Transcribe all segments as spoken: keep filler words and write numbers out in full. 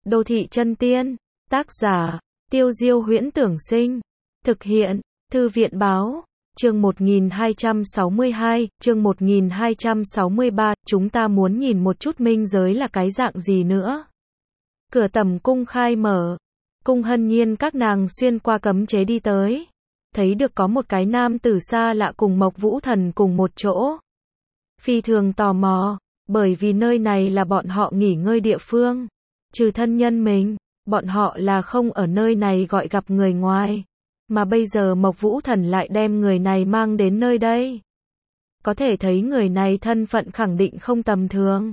Đô thị chân tiên, tác giả, Tiêu Diêu Huyễn Tưởng Sinh, thực hiện, Thư viện Báo, chương một nghìn hai trăm sáu mươi hai, chương một nghìn hai trăm sáu mươi ba, chúng ta muốn nhìn một chút minh giới là cái dạng gì nữa. Cửa tầm cung khai mở, Cung Hân Nhiên các nàng xuyên qua cấm chế đi tới, thấy được có một cái nam tử xa lạ cùng Mộc Vũ Thần cùng một chỗ. Phi thường tò mò, bởi vì nơi này là bọn họ nghỉ ngơi địa phương. Trừ thân nhân mình, bọn họ là không ở nơi này gọi gặp người ngoài. Mà bây giờ Mộc Vũ Thần lại đem người này mang đến nơi đây. Có thể thấy người này thân phận khẳng định không tầm thường.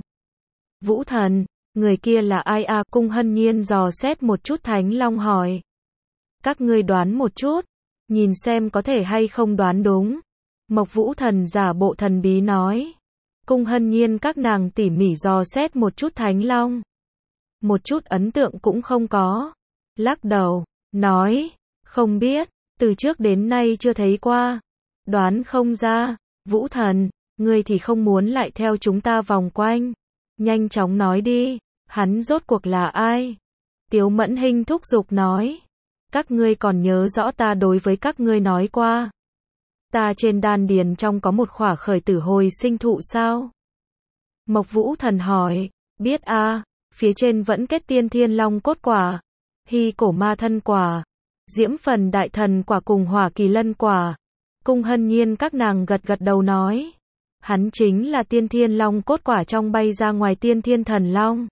Vũ Thần, người kia là ai à? Cung Hân Nhiên dò xét một chút Thánh Long hỏi. Các ngươi đoán một chút, nhìn xem có thể hay không đoán đúng. Mộc Vũ Thần giả bộ thần bí nói. Cung Hân Nhiên các nàng tỉ mỉ dò xét một chút Thánh Long. Một chút ấn tượng cũng không có. Lắc đầu, nói, không biết, từ trước đến nay chưa thấy qua. Đoán không ra, Vũ Thần, ngươi thì không muốn lại theo chúng ta vòng quanh. Nhanh chóng nói đi, hắn rốt cuộc là ai? Tiếu Mẫn Hinh thúc giục nói. Các ngươi còn nhớ rõ ta đối với các ngươi nói qua. Ta trên đan điền trong có một khỏa khởi tử hồi sinh thụ sao? Mộc Vũ Thần hỏi, biết a, à, phía trên vẫn kết tiên thiên long cốt quả, hy cổ ma thân quả, diễm phần đại thần quả cùng hỏa kỳ lân quả. Cung Hân Nhiên các nàng gật gật đầu nói, hắn chính là tiên thiên long cốt quả trong bay ra ngoài tiên thiên thần long.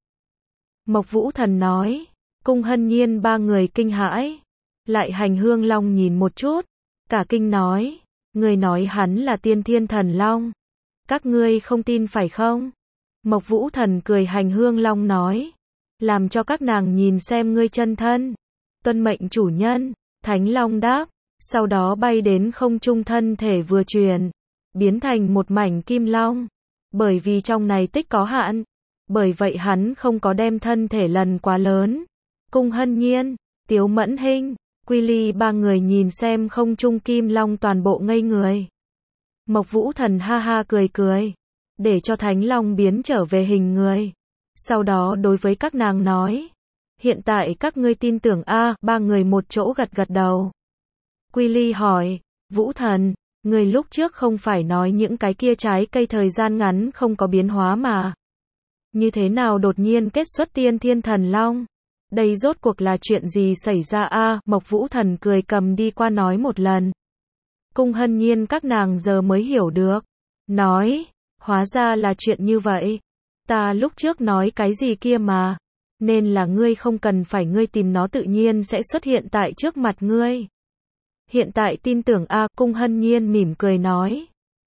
Mộc Vũ Thần nói, Cung Hân Nhiên ba người kinh hãi, lại Hành Hương Long nhìn một chút, cả kinh nói, người nói hắn là tiên thiên thần long, các ngươi không tin phải không? Mộc Vũ Thần cười Hành Hương Long nói, làm cho các nàng nhìn xem ngươi chân thân. Tuân mệnh chủ nhân, Thánh Long đáp, sau đó bay đến không trung thân thể vừa chuyển, biến thành một mảnh kim long. Bởi vì trong này tích có hạn, bởi vậy hắn không có đem thân thể lần quá lớn. Cung Hân Nhiên, Tiếu Mẫn Hinh, Quy Ly ba người nhìn xem không trung kim long toàn bộ ngây người. Mộc Vũ Thần ha ha cười cười, để cho Thánh Long biến trở về hình người. Sau đó đối với các nàng nói, hiện tại các ngươi tin tưởng a? À, ba người một chỗ gật gật đầu. Quy Ly hỏi, Vũ Thần, người lúc trước không phải nói những cái kia trái cây thời gian ngắn không có biến hóa mà. Như thế nào đột nhiên kết xuất tiên thiên thần long? Đây rốt cuộc là chuyện gì xảy ra a? À, Mộc Vũ Thần cười cầm đi qua nói một lần. Cung Hân Nhiên các nàng giờ mới hiểu được. Nói, hóa ra là chuyện như vậy. Ta lúc trước nói cái gì kia mà. Nên là ngươi không cần phải ngươi tìm nó tự nhiên sẽ xuất hiện tại trước mặt ngươi. Hiện tại tin tưởng a? À, Cung Hân Nhiên mỉm cười nói.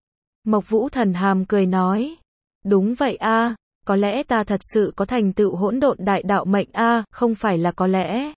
Mộc Vũ Thần hàm cười nói. Đúng vậy a, à, có lẽ ta thật sự có thành tựu hỗn độn đại đạo mệnh a, à, không phải là có lẽ.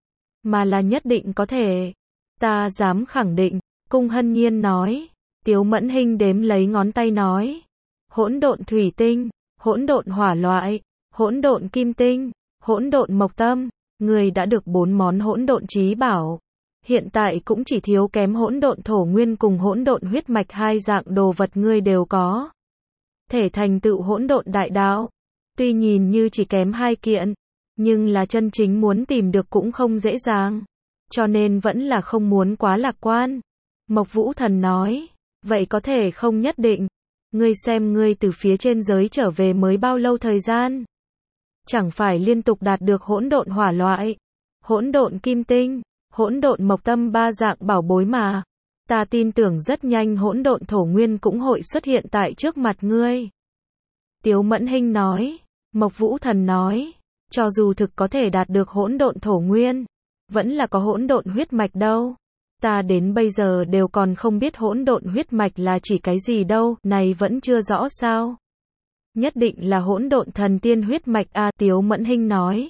Mà là nhất định có thể. Ta dám khẳng định, Cung Hân Nhiên nói. Tiếu Mẫn Hinh đếm lấy ngón tay nói. Hỗn độn thủy tinh, hỗn độn hỏa loại, hỗn độn kim tinh, hỗn độn mộc tâm, người đã được bốn món hỗn độn chí bảo. Hiện tại cũng chỉ thiếu kém hỗn độn thổ nguyên cùng hỗn độn huyết mạch hai dạng đồ vật ngươi đều có. Thể thành tựu hỗn độn đại đạo. Tuy nhìn như chỉ kém hai kiện, nhưng là chân chính muốn tìm được cũng không dễ dàng. Cho nên vẫn là không muốn quá lạc quan. Mộc Vũ Thần nói, vậy có thể không nhất định. Ngươi xem ngươi từ phía trên giới trở về mới bao lâu thời gian? Chẳng phải liên tục đạt được hỗn độn hỏa loại, hỗn độn kim tinh, hỗn độn mộc tâm ba dạng bảo bối mà. Ta tin tưởng rất nhanh hỗn độn thổ nguyên cũng hội xuất hiện tại trước mặt ngươi. Tiếu Mẫn Hinh nói, Mộc Vũ Thần nói, cho dù thực có thể đạt được hỗn độn thổ nguyên, vẫn là có hỗn độn huyết mạch đâu. Ta đến bây giờ đều còn không biết hỗn độn huyết mạch là chỉ cái gì đâu, này vẫn chưa rõ sao? Nhất định là hỗn độn thần tiên huyết mạch a, à, Tiếu Mẫn Hinh nói.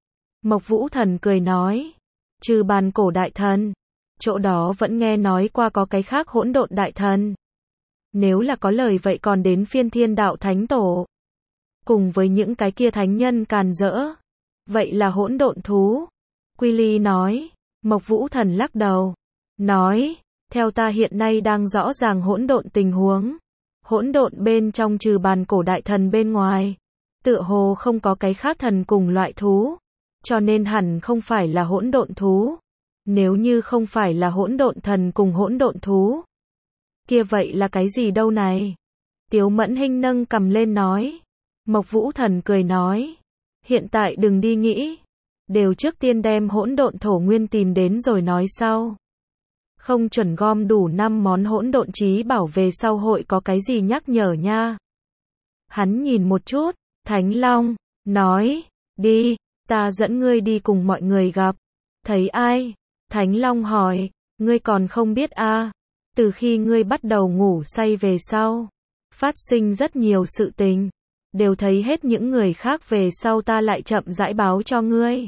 Mộc Vũ Thần cười nói, trừ bàn cổ đại thần, chỗ đó vẫn nghe nói qua có cái khác hỗn độn đại thần. Nếu là có lời vậy còn đến phiên Thiên Đạo Thánh Tổ, cùng với những cái kia thánh nhân càn rỡ. Vậy là hỗn độn thú. Quy Ly nói. Mộc Vũ Thần lắc đầu, nói, theo ta hiện nay đang rõ ràng hỗn độn tình huống. Hỗn độn bên trong trừ bàn cổ đại thần bên ngoài, tựa hồ không có cái khác thần cùng loại thú. cho nên hẳn không phải là hỗn độn thú. Nếu như không phải là hỗn độn thần cùng hỗn độn thú, kia vậy là cái gì đâu này? Tiếu Mẫn Hinh nâng cầm lên nói. Mộc Vũ Thần cười nói, hiện tại đừng đi nghĩ, đều trước tiên đem hỗn độn thổ nguyên tìm đến rồi nói sau. Không chuẩn gom đủ năm món hỗn độn chí bảo về sau hội có cái gì nhắc nhở nha. Hắn nhìn một chút, Thánh Long, nói, đi, ta dẫn ngươi đi cùng mọi người gặp. Thấy ai? Thánh Long hỏi, ngươi còn không biết a? À? Từ khi ngươi bắt đầu ngủ say về sau, phát sinh rất nhiều sự tình, đều thấy hết những người khác về sau ta lại chậm rãi báo cho ngươi.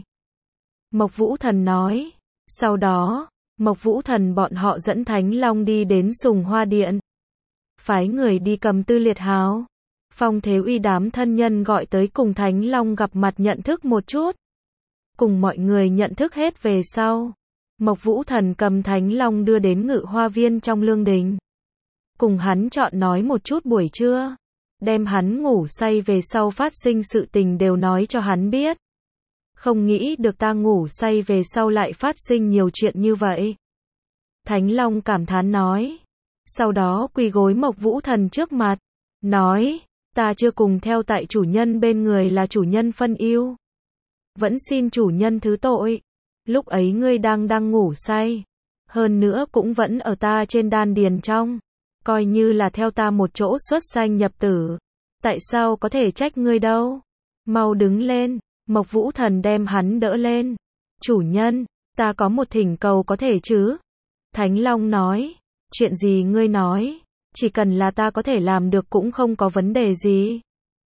Mộc Vũ Thần nói, sau đó, Mộc Vũ Thần bọn họ dẫn Thánh Long đi đến Sùng Hoa Điện. Phái người đi cầm Tư Liệt Hào. Phong Thế Uy đám thân nhân gọi tới cùng Thánh Long gặp mặt nhận thức một chút. Cùng mọi người nhận thức hết về sau, Mộc Vũ Thần cầm Thánh Long đưa đến Ngự Hoa Viên trong lương đình. Cùng hắn chọn nói một chút buổi trưa, đem hắn ngủ say về sau phát sinh sự tình đều nói cho hắn biết. Không nghĩ được ta ngủ say về sau lại phát sinh nhiều chuyện như vậy. Thánh Long cảm thán nói. Sau đó quỳ gối Mộc Vũ Thần trước mặt, nói, ta chưa cùng theo tại chủ nhân bên người là chủ nhân phân ưu. Vẫn xin chủ nhân thứ tội. Lúc ấy ngươi đang đang ngủ say. Hơn nữa cũng vẫn ở ta trên đan điền trong. Coi như là theo ta một chỗ xuất sanh nhập tử. Tại sao có thể trách ngươi đâu? Mau đứng lên. Mộc Vũ Thần đem hắn đỡ lên. Chủ nhân, ta có một thỉnh cầu có thể chứ? Thánh Long nói. Chuyện gì ngươi nói? Chỉ cần là ta có thể làm được cũng không có vấn đề gì.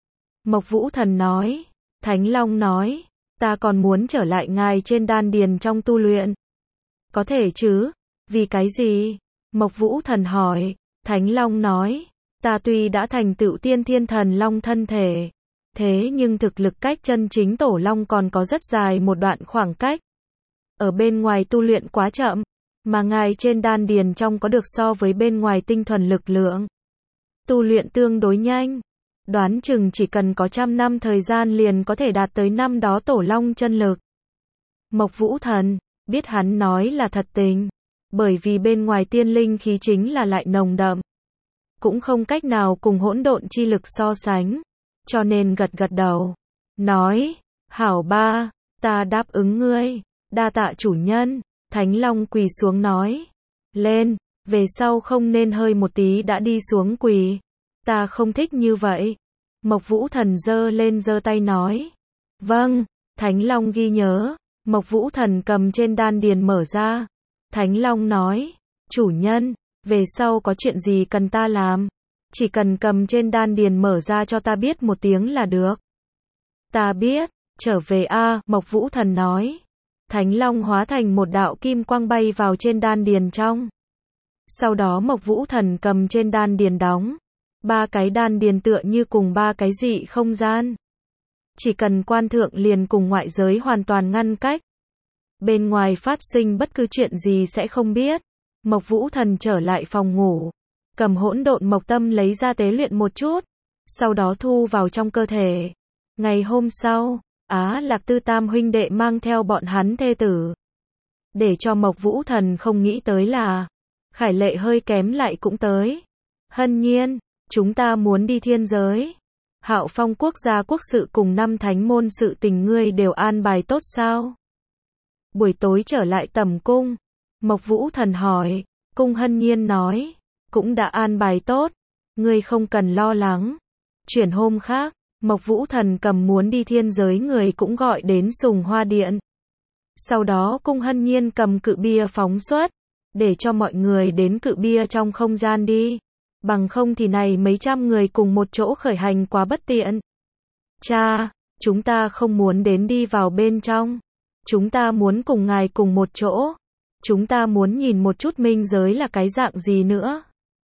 Mộc Vũ Thần nói. Thánh Long nói. Ta còn muốn trở lại ngài trên đan điền trong tu luyện. Có thể chứ? Vì cái gì? Mộc Vũ Thần hỏi. Thánh Long nói. Ta tuy đã thành tựu tiên thiên thần long thân thể, thế nhưng thực lực cách chân chính tổ long còn có rất dài một đoạn khoảng cách. Ở bên ngoài tu luyện quá chậm, mà ngài trên đan điền trong có được so với bên ngoài tinh thuần lực lượng. Tu luyện tương đối nhanh, đoán chừng chỉ cần có trăm năm thời gian liền có thể đạt tới năm đó tổ long chân lực. Mộc Vũ Thần, biết hắn nói là thật tình, bởi vì bên ngoài tiên linh khí chính là lại nồng đậm, cũng không cách nào cùng hỗn độn chi lực so sánh, cho nên gật gật đầu, nói, hảo ba, ta đáp ứng ngươi, đa tạ chủ nhân. Thánh Long quỳ xuống nói, lên, về sau không nên hơi một tí đã đi xuống quỳ, ta không thích như vậy. Mộc Vũ Thần giơ lên giơ tay nói, vâng. Thánh Long ghi nhớ. Mộc Vũ Thần cầm trên đan điền mở ra. Thánh Long nói, chủ nhân, về sau có chuyện gì cần ta làm, chỉ cần cầm trên đan điền mở ra cho ta biết một tiếng là được. Ta biết, trở về a. Mộc Vũ Thần nói. Thánh Long hóa thành một đạo kim quang bay vào trên đan điền trong. Sau đó Mộc Vũ Thần cầm trên đan điền đóng. Ba cái đan điền tựa như cùng ba cái dị không gian. Chỉ cần quan thượng liền cùng ngoại giới hoàn toàn ngăn cách. Bên ngoài phát sinh bất cứ chuyện gì sẽ không biết. Mộc Vũ Thần trở lại phòng ngủ, cầm hỗn độn mộc tâm lấy ra tế luyện một chút, sau đó thu vào trong cơ thể. Ngày hôm sau, Á Lạc Tư tam huynh đệ mang theo bọn hắn thê tử. Để cho Mộc Vũ Thần không nghĩ tới là, Khải Lệ hơi kém lại cũng tới. Hân Nhiên, chúng ta muốn đi thiên giới. Hạo Phong quốc gia quốc sự cùng năm thánh môn sự tình ngươi đều an bài tốt sao? Buổi tối trở lại tẩm cung, Mộc Vũ Thần hỏi, cung Hân Nhiên nói, cũng đã an bài tốt, ngươi không cần lo lắng. Chuyển hôm khác, Mộc Vũ Thần cầm muốn đi thiên giới người cũng gọi đến Sùng Hoa Điện. Sau đó cung Hân Nhiên cầm cự bia phóng xuất, để cho mọi người đến cự bia trong không gian đi. Bằng không thì này mấy trăm người cùng một chỗ khởi hành quá bất tiện. Cha, chúng ta không muốn đến đi vào bên trong. Chúng ta muốn cùng ngài cùng một chỗ. Chúng ta muốn nhìn một chút minh giới là cái dạng gì nữa.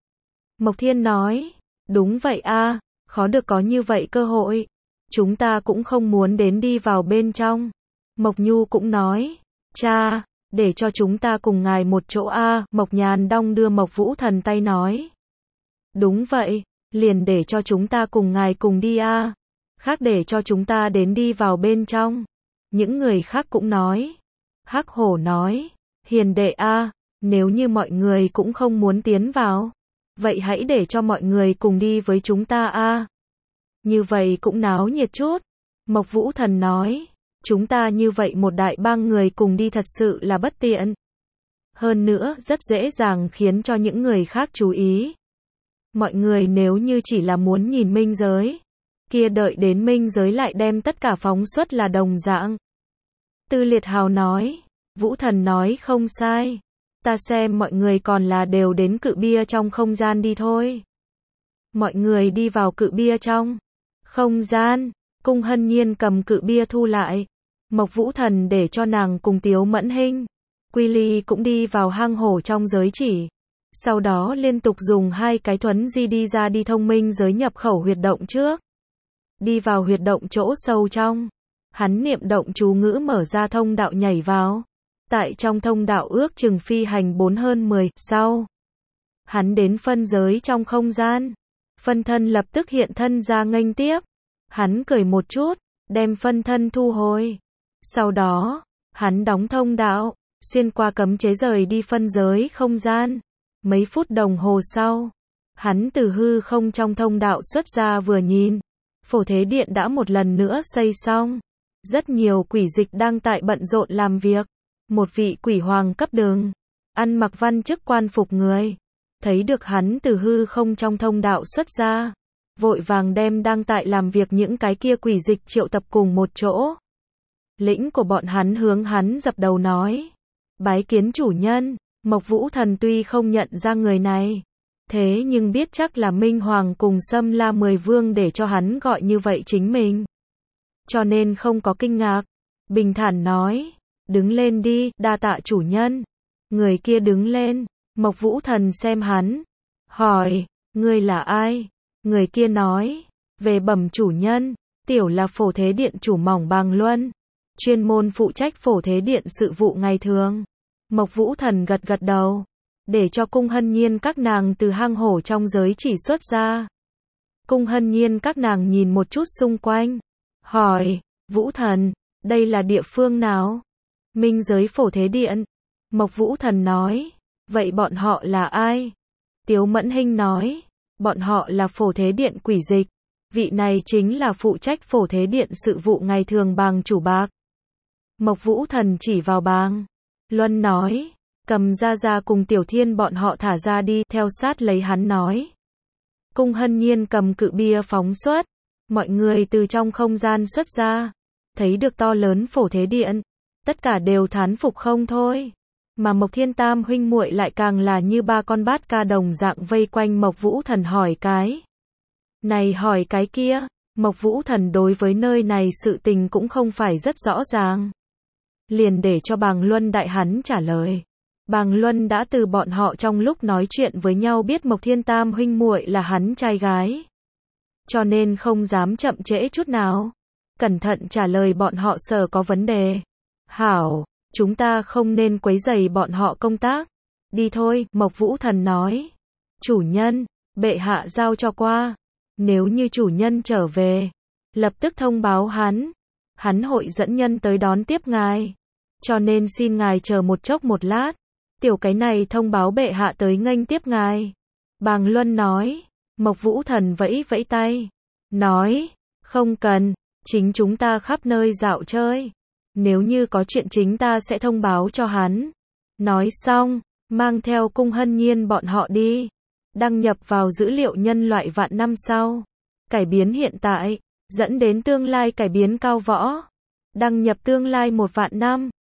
Mộc Thiên nói, đúng vậy a, khó được có như vậy cơ hội. Chúng ta cũng không muốn đến đi vào bên trong. Mộc Nhu cũng nói, cha, để cho chúng ta cùng ngài một chỗ a. Mộc Nhàn đong đưa Mộc Vũ Thần tay nói, đúng vậy, liền để cho chúng ta cùng ngài cùng đi a. Khác để cho chúng ta đến đi vào bên trong. Những người khác cũng nói. Hắc hổ nói, hiền đệ a, nếu như mọi người cũng không muốn tiến vào, vậy hãy để cho mọi người cùng đi với chúng ta a. Như vậy cũng náo nhiệt chút. Mộc Vũ Thần nói, chúng ta như vậy một đại bang người cùng đi thật sự là bất tiện. Hơn nữa, rất dễ dàng khiến cho những người khác chú ý. Mọi người nếu như chỉ là muốn nhìn minh giới, kia đợi đến minh giới lại đem tất cả phóng xuất là đồng dạng. Tư Liệt Hào nói, Vũ Thần nói không sai. Ta xem mọi người còn là đều đến cự bia trong không gian đi thôi. Mọi người đi vào cự bia trong không gian. Cung Hân Nhiên cầm cự bia thu lại. Mộc Vũ Thần để cho nàng cùng Tiếu Mẫn Hinh, Quy Ly cũng đi vào hang hổ trong giới chỉ. Sau đó liên tục dùng hai cái thuấn di đi ra đi thông minh giới nhập khẩu huyệt động trước. Đi vào huyệt động chỗ sâu trong. Hắn niệm động chú ngữ mở ra thông đạo nhảy vào. Tại trong thông đạo ước chừng phi hành bốn hơn mười, sau. Hắn đến phân giới trong không gian. Phân thân lập tức hiện thân ra nghênh tiếp. Hắn cười một chút, đem phân thân thu hồi. Sau đó, hắn đóng thông đạo, xuyên qua cấm chế rời đi phân giới không gian. Mấy phút đồng hồ sau, hắn từ hư không trong thông đạo xuất ra vừa nhìn. Phổ Thế Điện đã một lần nữa xây xong. Rất nhiều quỷ dịch đang tại bận rộn làm việc. Một vị quỷ hoàng cấp đường, ăn mặc văn chức quan phục người, thấy được hắn từ hư không trong thông đạo xuất ra, vội vàng đem đang tại làm việc những cái kia quỷ dịch triệu tập cùng một chỗ. Lĩnh của bọn hắn hướng hắn dập đầu nói, bái kiến chủ nhân. Mộc Vũ Thần tuy không nhận ra người này, thế nhưng biết chắc là Minh Hoàng cùng Sâm La Mười Vương để cho hắn gọi như vậy chính mình, cho nên không có kinh ngạc, bình thản nói, đứng lên đi, đa tạ chủ nhân. Người kia đứng lên, Mộc Vũ Thần xem hắn, hỏi, ngươi là ai? Người kia nói, về bẩm chủ nhân, tiểu là Phổ Thế Điện chủ Mỏng Bàng Luân, chuyên môn phụ trách Phổ Thế Điện sự vụ ngày thường. Mộc Vũ Thần gật gật đầu, để cho Cung Hân Nhiên các nàng từ hang hổ trong giới chỉ xuất ra. Cung Hân Nhiên các nàng nhìn một chút xung quanh, hỏi, Vũ Thần, đây là địa phương nào? Minh giới Phổ Thế Điện. Mộc Vũ Thần nói, vậy bọn họ là ai? Tiếu Mẫn Hinh nói, bọn họ là Phổ Thế Điện quỷ dịch. Vị này chính là phụ trách Phổ Thế Điện sự vụ ngày thường Bàng chủ Bạc. Mộc Vũ Thần chỉ vào Bàng Luân nói, cầm ra ra cùng Tiểu Thiên bọn họ thả ra đi, theo sát lấy hắn nói. Cung Hân Nhiên cầm cự bia phóng xuất, mọi người từ trong không gian xuất ra, thấy được to lớn Phổ Thế Điện, tất cả đều thán phục không thôi. Mà Mộc Thiên Tam huynh muội lại càng là như ba con bát ca đồng dạng vây quanh Mộc Vũ Thần hỏi cái này hỏi cái kia. Mộc Vũ Thần đối với nơi này sự tình cũng không phải rất rõ ràng, liền để cho Bàng Luân đại hắn trả lời. Bàng Luân đã từ bọn họ trong lúc nói chuyện với nhau biết Mộc Thiên Tam huynh muội là hắn trai gái, cho nên không dám chậm trễ chút nào, cẩn thận trả lời bọn họ sợ có vấn đề. Hảo, chúng ta không nên quấy rầy bọn họ công tác. Đi thôi, Mộc Vũ Thần nói. Chủ nhân, bệ hạ giao cho qua. Nếu như chủ nhân trở về, lập tức thông báo hắn. Hắn hội dẫn nhân tới đón tiếp ngài. Cho nên xin ngài chờ một chốc một lát. Tiểu cái này thông báo bệ hạ tới nghênh tiếp ngài. Bàng Luân nói. Mộc Vũ Thần vẫy vẫy tay. Nói, không cần, chính chúng ta khắp nơi dạo chơi. Nếu như có chuyện chính ta sẽ thông báo cho hắn. Nói xong, mang theo Cung Hân Nhiên bọn họ đi. Đăng nhập vào dữ liệu nhân loại vạn năm sau. Cải biến hiện tại, dẫn đến tương lai cải biến cao võ. Đăng nhập tương lai một vạn năm.